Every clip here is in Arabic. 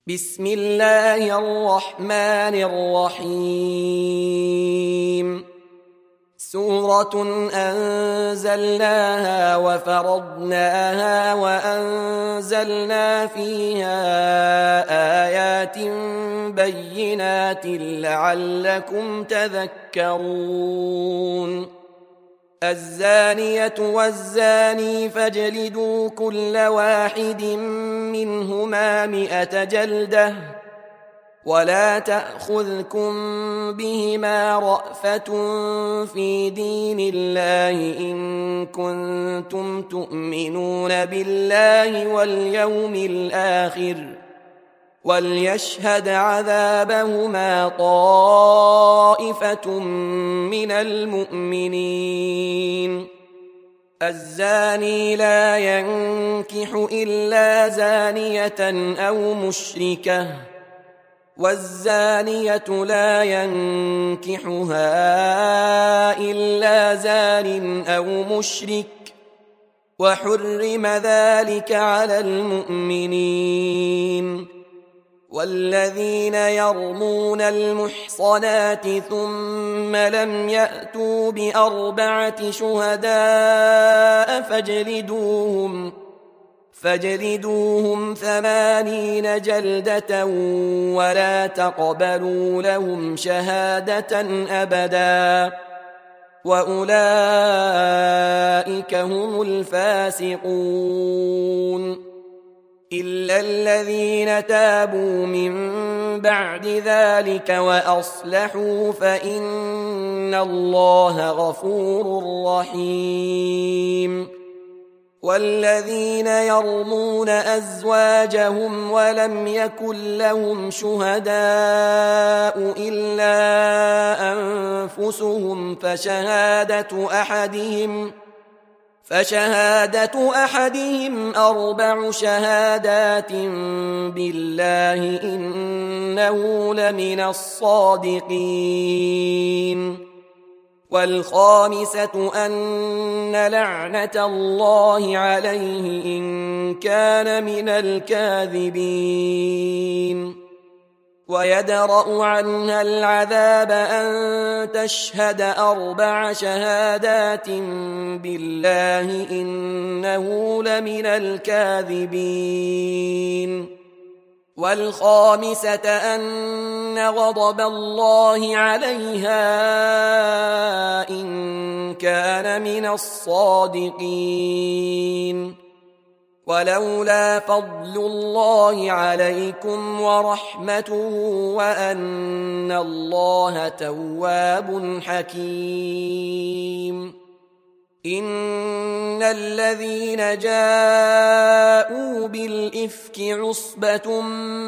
بسم الله الرحمن الرحيم. سورة أنزلناها وفرضناها وأنزلنا فيها آيات بينات لعلكم تذكرون. الزانية والزاني فاجلدوا كل واحد منهما 100 جلدة ولا تأخذكم بهما رأفة في دين الله إن كنتم تؤمنون بالله واليوم الآخر وليشهد عذابهما طائفة من المؤمنين. الزاني لا ينكح إلا زانية أو مشركة والزانية لا ينكحها إلا زان أو مشرك وحرم ذلك على المؤمنين. والذين يرمون المحصنات ثم لم يأتوا ب4 شهداء فاجلدوهم 80 جلدة ولا تقبلوا لهم شهادة أبدا وأولئك هم الفاسقون. إلا الذين تابوا من بعد ذلك وأصلحوا فإن الله غفور رحيم. والذين يرمون أزواجهم ولم يكن لهم شهداء إلا أنفسهم فشهادة أحدهم 4 شهادات بالله إنه لمن الصادقين. والخامسة أن لعنة الله عليه إن كان من الكاذبين. ويدرأ عنها العذاب أن تشهد 4 شهادات بالله إنه لمن الكاذبين. والخامسة أن غضب الله عليها إن كان من الصادقين. ولولا فضل الله عليكم ورحمته وأن الله تواب حكيم. إن الذين جاءوا بالإفك عصبة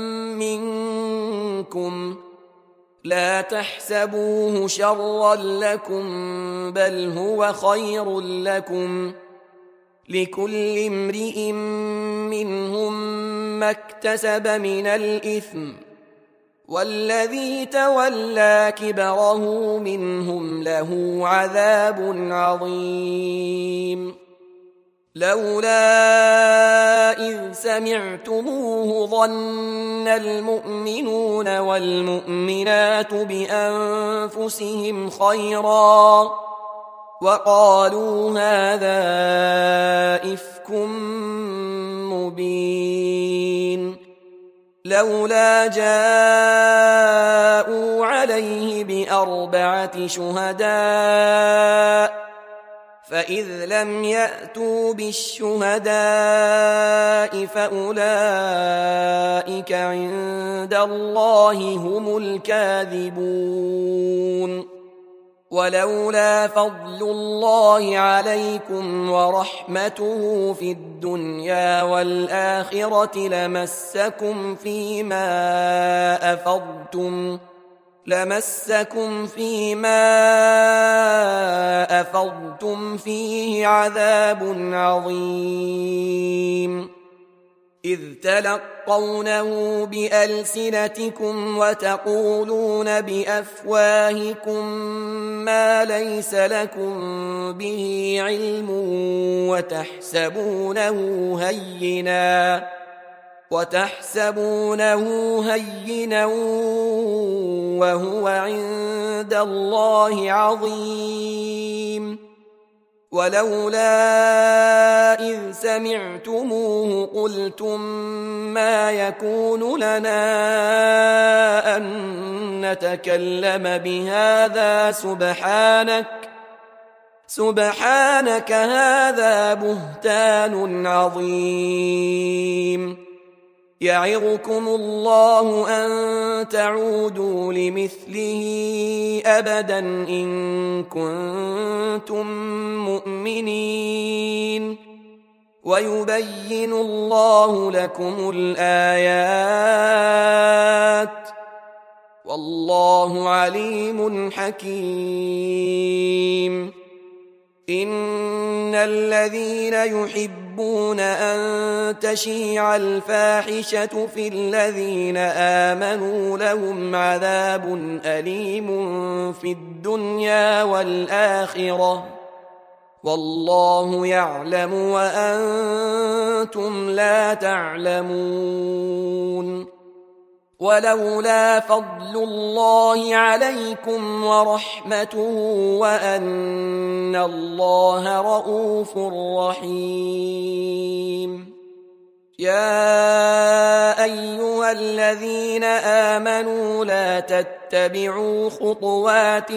منكم لا تحسبوه شرا لكم بل هو خير لكم لكل امرئ منهم ما اكتسب من الإثم والذي تولى كبره منهم له عذاب عظيم. لولا إذ سمعتموه ظن المؤمنون والمؤمنات بأنفسهم خيرا وقالوا هذا إفك مبين. لولا جاءوا عليه ب4 شهداء فإذ لم يأتوا بالشهداء فأولئك عند الله هم الكاذبون. ولولا فضل الله عليكم ورحمته في الدنيا والآخرة لمسكم فيما أفضتم فيه عذاب عظيم. إذ تلقونه بألسنتكم وتقولون بأفواهكم ما ليس لكم به علم وتحسبونه هينا وتحسبونه هينا وهو عند الله عظيم ولولا إذ سمعتموه قلتم ما يكون لنا أن نتكلم بهذا سبحانك هذا بهتان عظيم يعظكم الله أن تعودوا لمثله أبدا إن كنتم مؤمنين ويبين الله لكم الآيات والله عليم حكيم إن الذين يحبون أن تشيع الفاحشة في الذين آمنوا لهم عذاب أليم في الدنيا والآخرة والله يعلم وأنتم لا تعلمون ولولا فضل الله عليكم ورحمته وأن الله رؤوف رحيم يا أيها الذين آمنوا لا تتبعوا خطوات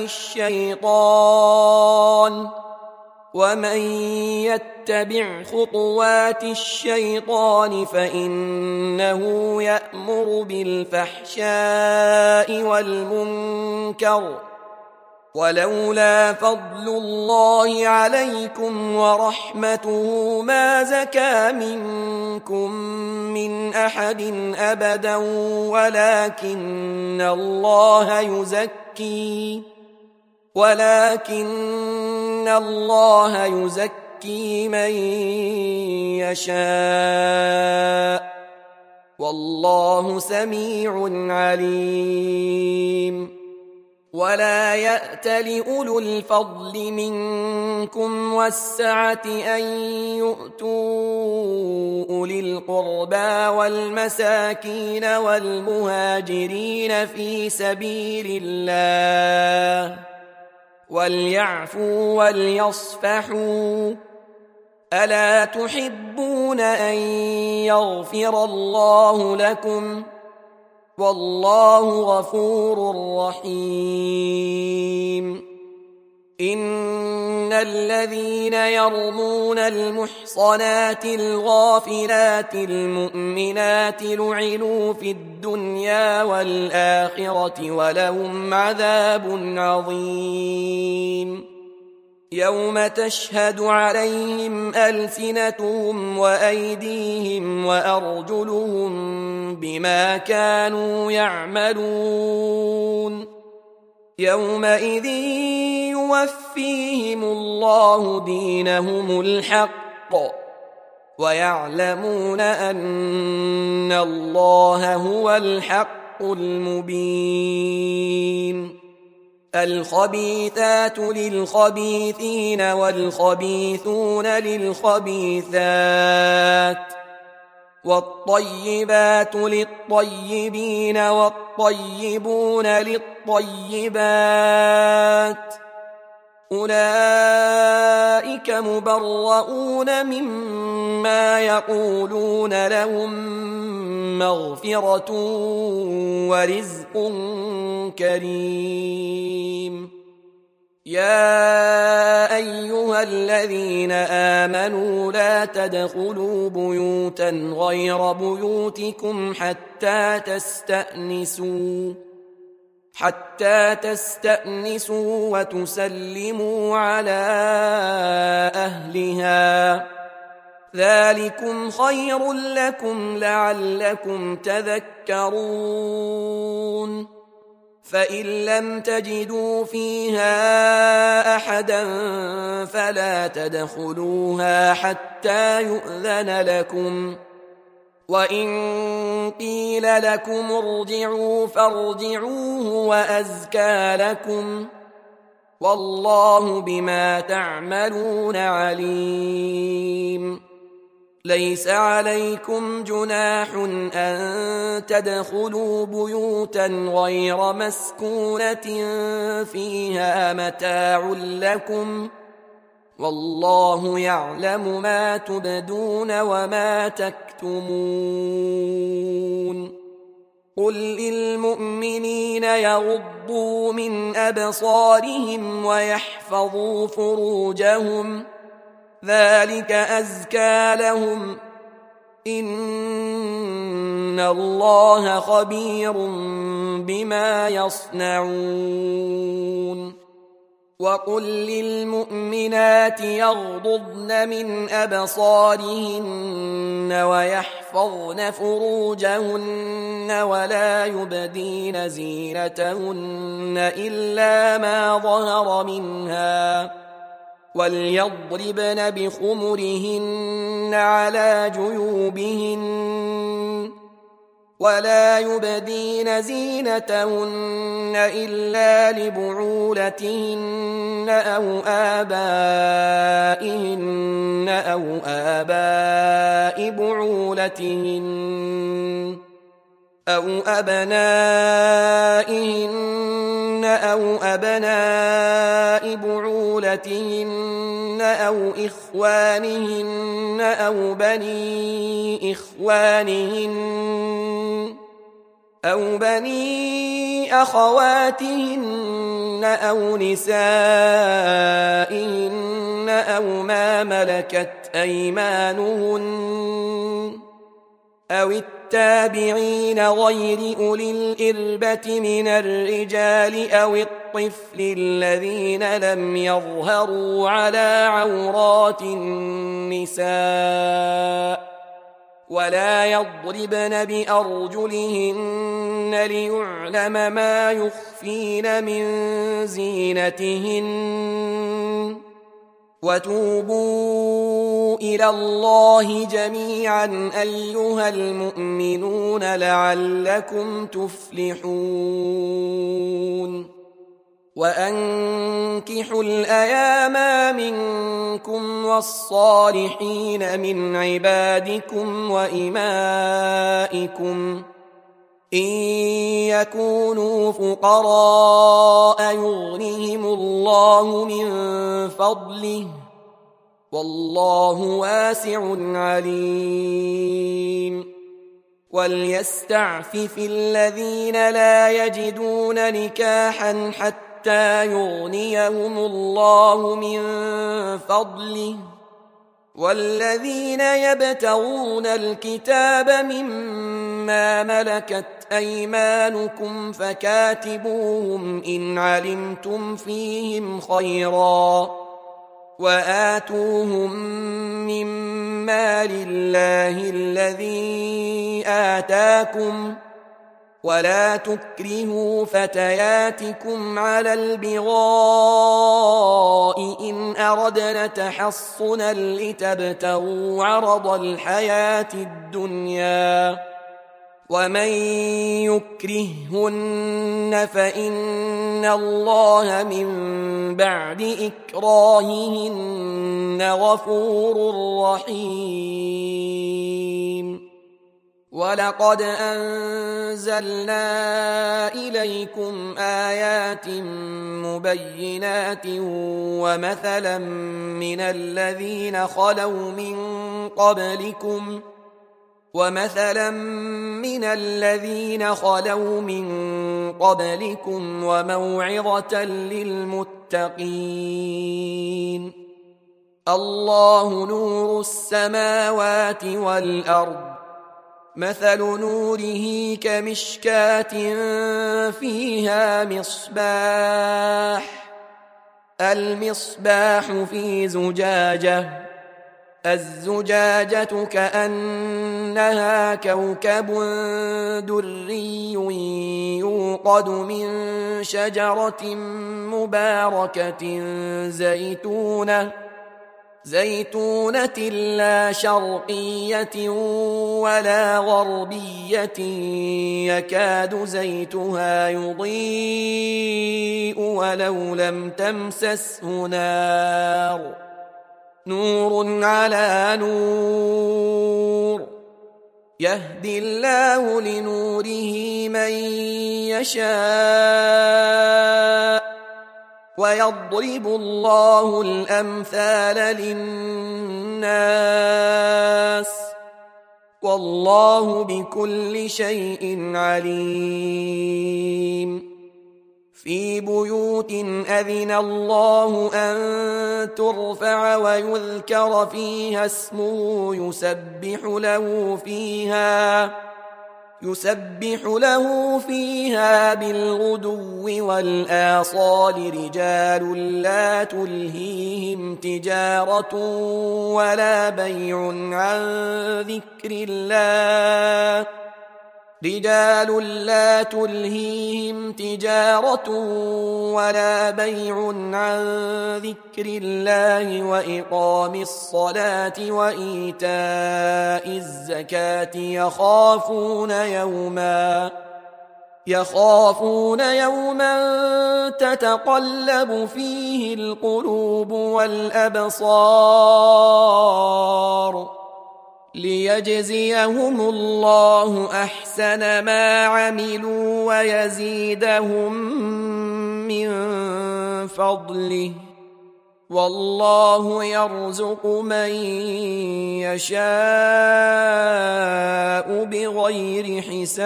الشيطان ومن يتبع خطوات الشيطان فإنه يأمر بالفحشاء والمنكر ولولا فضل الله عليكم ولرحمته ما زكى منكم من أحد أبدا ولكن الله يزكي من يشاء والله سميع عليم ولا يأت لأولو الفضل منكم والسعة أن يؤتوا أولي القربى والمساكين والمهاجرين في سبيل الله وليعفوا وليصفحوا ألا تحبون أن يغفر الله لكم والله غفور رحيم إن الذين يرمون المحصنات الغافلات المؤمنات لعنوا في الدنيا والآخرة ولهم عذاب عظيم يوم تشهد عليهم ألسنتهم وأيديهم وأرجلهم بما كانوا يعملون يومئذ يوفيهم الله دينهم الحق ويعلمون أن الله هو الحق المبين الخبيثات للخبيثين والخبيثون للخبيثات والطيبات للطيبين والطيبون للطيبات أولئك مبرؤون مما يقولون لهم مغفرة ورزق كريم يا أيها الذين آمنوا لا تدخلوا بيوتا غير بيوتكم حتى تستأنسوا وتسلموا على أهلها ذلكم خير لكم لعلكم تذكرون فإن لم تجدوا فيها أحدا فلا تدخلوها حتى يؤذن لكم وإن قيل لكم ارجعوا فارجعوه وأزكى لكم والله بما تعملون عليم ليس عليكم جناح أن تدخلوا بيوتا غير مسكونة فيها متاع لكم والله يعلم ما تبدون وما تكتمون قل للمؤمنين يغضوا من أبصارهم ويحفظوا فروجهم ذلك أزكى لهم إن الله خبير بما يصنعون وقل للمؤمنات يغضضن من أبصارهن ويحفظن فروجهن ولا يبدين زينتهن إلا ما ظهر منها وليضربن بخمرهن على جيوبهن ولا يبدين زينتهن إلا لبعولتهن أو آبائهن أو آباء بعولتهن أو أبنائهن أو أبناء بعولتهن أو إخوانهن أو بني إخوانهن أو بني أخواتهن أو نسائهن أو ما ملكت أيمانهن أو التابعين غير أولي الإربة من الرجال أو الطفل الذين لم يظهروا على عورات النساء ولا يضربن بأرجلهن ليعلم ما يخفين من زينتهن وتوبوا إلى الله جميعا أيها المؤمنون لعلكم تفلحون وأنكحوا الأيام منكم والصالحين من عبادكم وإمائكم إن يكونوا فقراء يغنهم الله من فضله والله واسع عليم وليستعفف الذين لا يجدون نكاحا حتى يغنيهم الله من فضله والذين يبتغون الكتاب مما ملكت أيمانكم فكاتبوهم إن علمتم فيهم خيرا وآتوهم من مال الله الذي آتاكم ولا تكرهوا فتياتكم على البغاء إن أردنا تحصنا لتبتغوا عرض الحياة الدنيا ومن يكرههن فإن الله من بعد إكراههن غفور رحيم ولقد أنزلنا إليكم آيات مبينات ومثلا من الذين خلوا من قبلكم وموعظة للمتقين الله نور السماوات والأرض مثل نوره كمشكاة فيها المصباح في زجاجة الزجاجة كأنها كوكب دري يوقد من شجرة مباركة زيتونة لا شرقية ولا غربية يكاد زيتها يضيء ولو لم تمسسه نار نور على نور يهدي الله لنوره من يشاء ويضرب الله الأمثال للناس والله بكل شيء عليم في بيوت أذن الله أن ترفع ويذكر فيها اسمه يسبح له فيها بالغدو والآصال رجال لا تلهيهم تجارة ولا بيع عن ذكر الله عن ذكر الله وإقام الصلاة وإيتاء الزكاة يخافون يوما تتقلب فيه القلوب والأبصار ليجزيهم الله أحسن ما عملوا ويزيدهم من فضله والله يرزق من يشاء بغير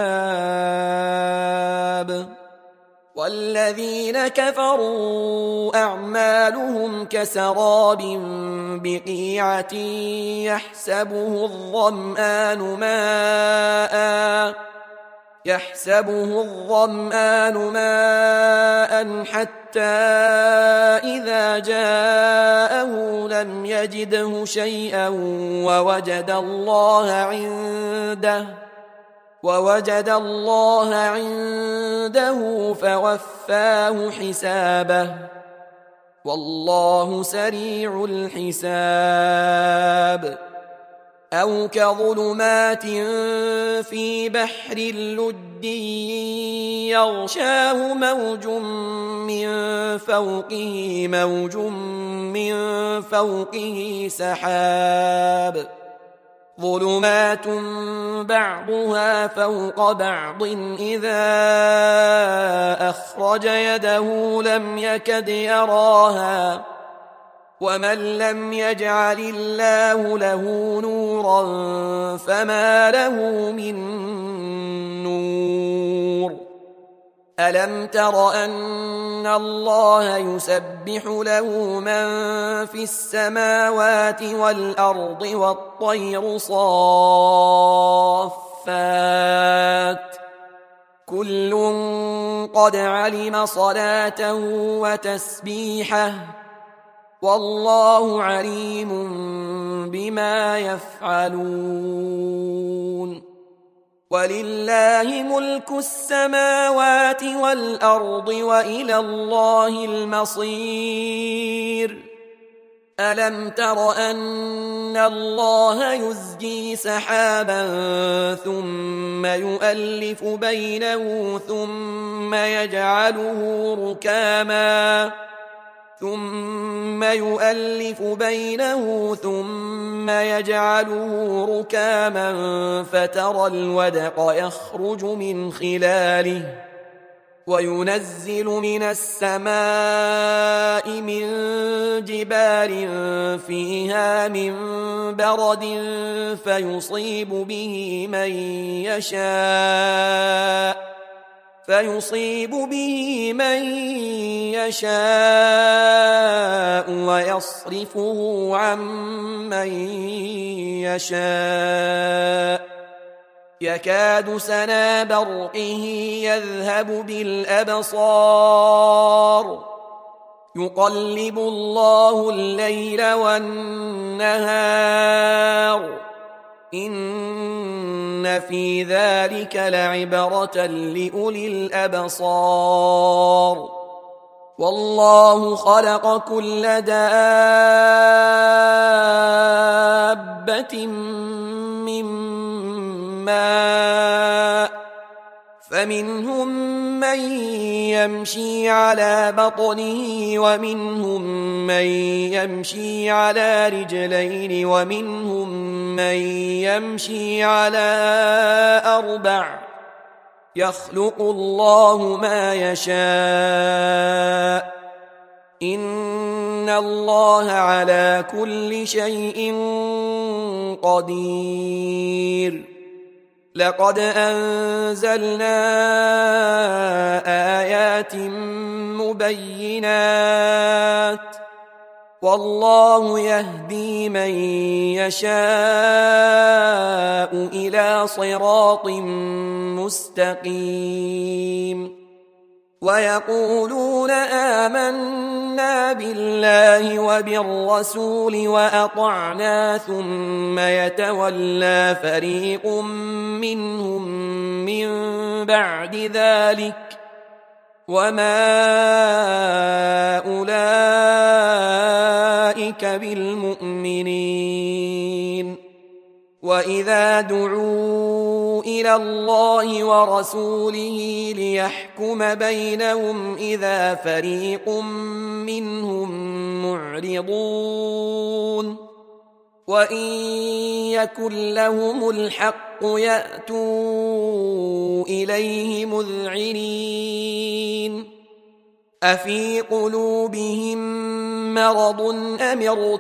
حساب والذين كفروا أعمالهم كسراب بقيعة يحسبه الظمآن ماء حتى إذا جاءه لم يجده شيئا ووجد الله عنده فوفاه حسابه والله سريع الحساب أو كظلمات في بحر لجي يغشاه موج من فوقه سحاب ظلمات بعضها فوق بعض إذا أخرج يده لم يكد يراها ومن لم يجعل الله له نورا فما له من نور ألم تر أن الله يسبح له من في السماوات والأرض والطير صافات كل قد علم صلاته وتسبيحه والله عليم بما يفعلون ولله ملك السماوات والأرض وإلى الله المصير ألم تر أن الله يزجي سحابا ثم يؤلف بينه ثم يجعله ركاما فترى الودق يخرج من خلاله وينزل من السماء من جبال فيها من برد فيصيب به من يشاء ويصرفه عن من يشاء يكاد سنا برقه يذهب بالأبصار يقلب الله الليل والنهار إن في ذلك لعبرة لأولي الأبصار والله خلق كل دابة من ماء فمنهم من يمشي على بطنه ومنهم من يمشي على رجلين ومنهم من يمشي على 4 يخلق الله ما يشاء إن الله على كل شيء قدير لقد أنزلنا آيات مبينات والله يهدي من يشاء إلى صراط مستقيم ويقولون آمنا بالله وبالرسول وأطعنا ثم يتولى فريق منهم من بعد ذلك وما أولئك بالمؤمنين وإذا دعوا إلى الله ورسوله ليحكم بينهم إذا فريق منهم معرضون وإن يكن لهم الحق يأتوا إليه مذعنين أفي قلوبهم مرض أم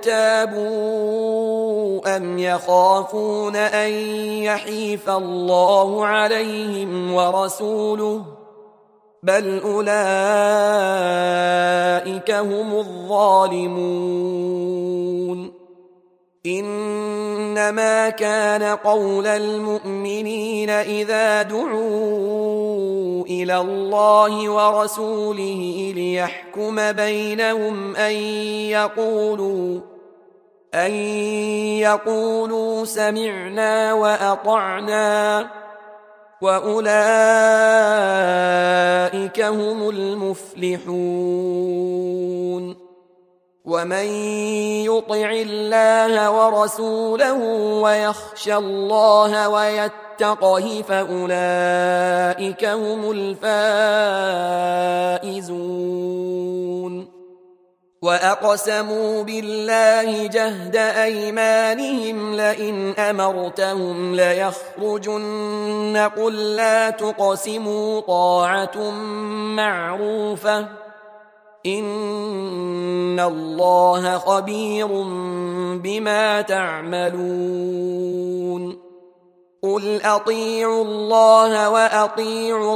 ارتابوا أم يخافون أن يحيف الله عليهم ورسوله بل أولئك هم الظالمون إنما كان قول المؤمنين إذا دعوا إلى الله ورسوله ليحكم بينهم أن يقولوا سمعنا وأطعنا وأولئك هم المفلحون ومن يطع الله ورسوله ويخشى الله ويتقه فأولئك هم الفائزون وأقسموا بالله جهد أيمانهم لئن أمرتهم ليخرجن قل لا تقسموا طاعة معروفة إن الله خبير بما تعملون قل أطيعوا الله وأطيعوا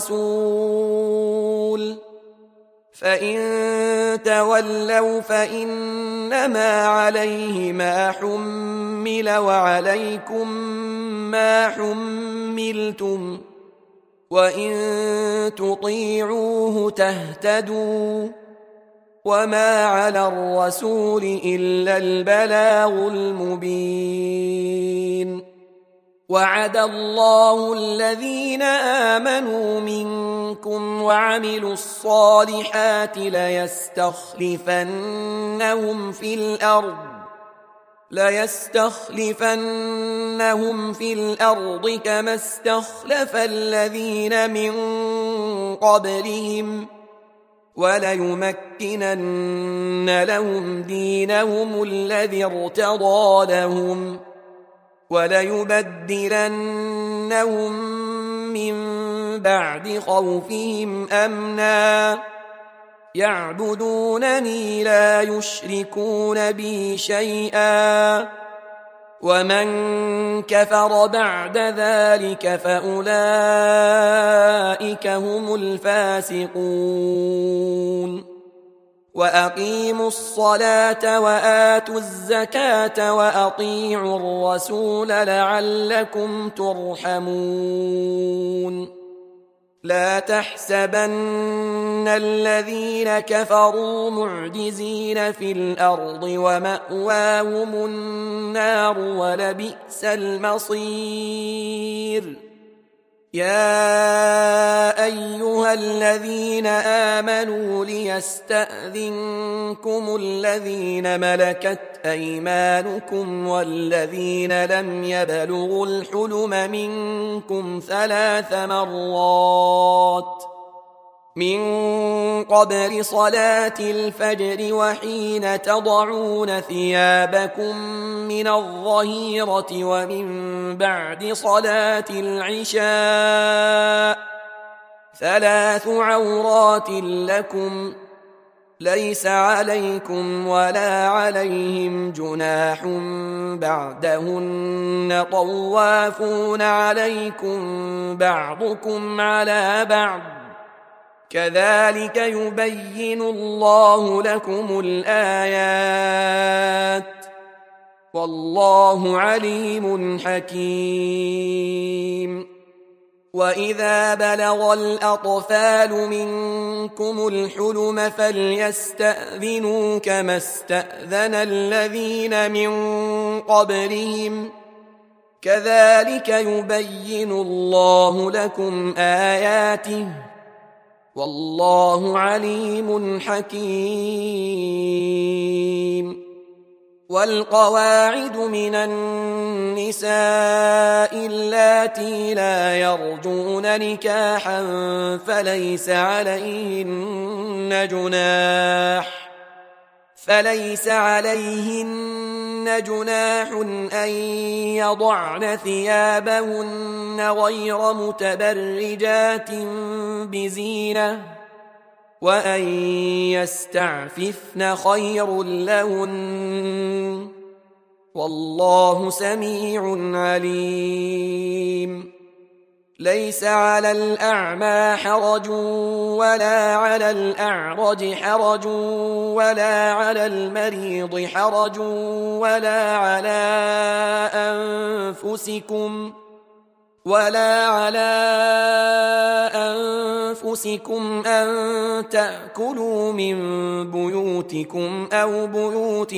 الرسول فإن تولوا فإنما عليه ما حمل وعليكم ما حملتم وإن تطيعوه تهتدوا وما على الرسول إلا البلاغ المبين وعد الله الذين آمنوا منكم وعملوا الصالحات ليستخلفنهم في الأرض كما استخلف الذين من قبلهم وليمكنن لهم دينهم الذي ارتضى لهم وليبدلنهم من بعد خوفهم أمنا يعبدونني لا يشركون بي شيئا ومن كفر بعد ذلك فأولئك هم الفاسقون وأقيموا الصلاة وآتوا الزكاة وأطيعوا الرسول لعلكم ترحمون لا تحسبن الذين كفروا معجزين في الأرض ومأواهم النار ولبئس المصير يا أيها الذين آمنوا ليستأذنكم الذين ملكت أيمانكم والذين لم يبلغوا الحلم منكم 3 مرات من قبل صلاة الفجر وحين تضعون ثيابكم من الظهيرة ومن بعد صلاة العشاء 3 عورات لكم ليس عليكم ولا عليهم جناح بعدهن طوافون عليكم بعضكم على بعض كذلك يبين الله لكم الآيات والله عليم حكيم وإذا بلغ الأطفال منكم الحلم فليستأذنوا كما استأذن الذين من قبلهم كذلك يبين الله لكم آياته والله عليم حكيم والقواعد من النساء اللاتي لا يرجون نكاحا فليس عليهن جناح أن يضعن ثيابهن غير متبرجات بزينة وأن يستعففن خير لهن والله سميع عليم ليس على الأعمى حرج ولا على الأعرج حرج ولا على المريض حرج ولا على أنفسكم أن تأكلوا من بيوتكم أو بيوت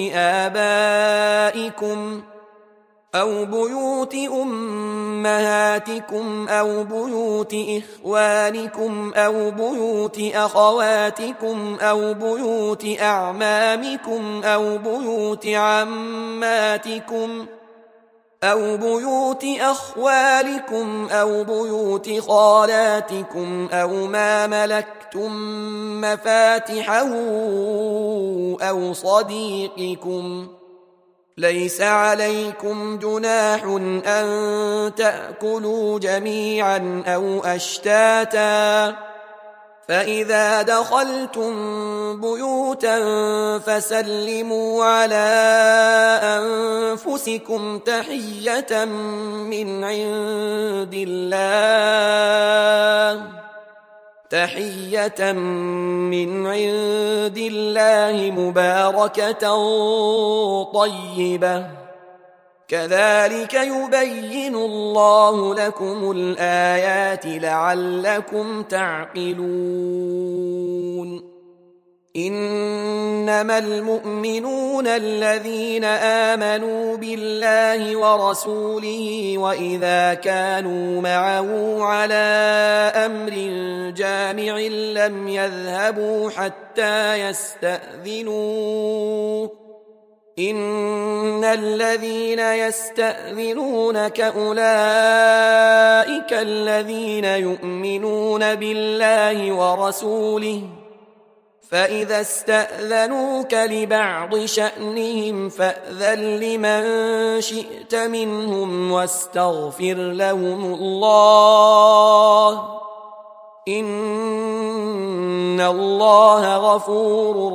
آبائكم أو بيوت أمهاتكم أو بيوت إخوانكم أو بيوت أخواتكم أو بيوت أعمامكم أو بيوت عماتكم أو بيوت أخوالكم أو بيوت خالاتكم أو ما ملكتم مفاتحه أو صديقكم ليس عليكم جناح أن تأكلوا جميعا أو أشتاتا فإذا دخلتم بيوتا فسلموا على أنفسكم تحية من عند الله مباركة طيبة كذلك يبين الله لكم الآيات لعلكم تعقلون إنما المؤمنون الذين آمنوا بالله ورسوله وإذا كانوا معه على أمر جامع لم يذهبوا حتى يستأذنوه إن الذين يستأذنونك أولئك الذين يؤمنون بالله ورسوله فإذا استأذنوك لبعض شأنهم فأذن لمن شئت منهم واستغفر لهم الله إن الله غفور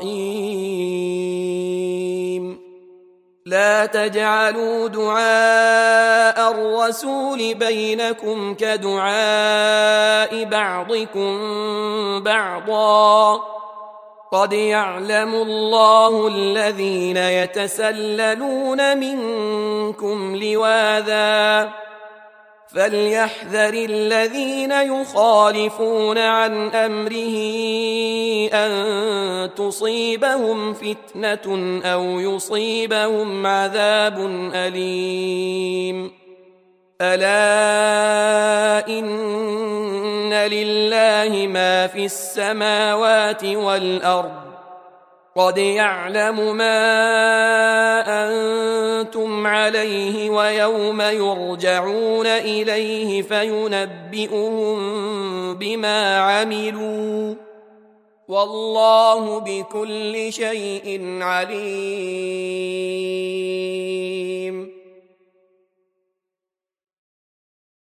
رحيم لا تجعلوا دعاء الرسول بينكم كدعاء بعضكم بعضا قد يعلم الله الذين يتسللون منكم لواذا فليحذر الذين يخالفون عن أمره أن تصيبهم فتنة أو يصيبهم عذاب أليم ألا إن لله لله ما في السماوات والأرض قد يعلم ما أنتم عليه ويوم يرجعون إليه فينبئهم بما عملوا والله بكل شيء عليم.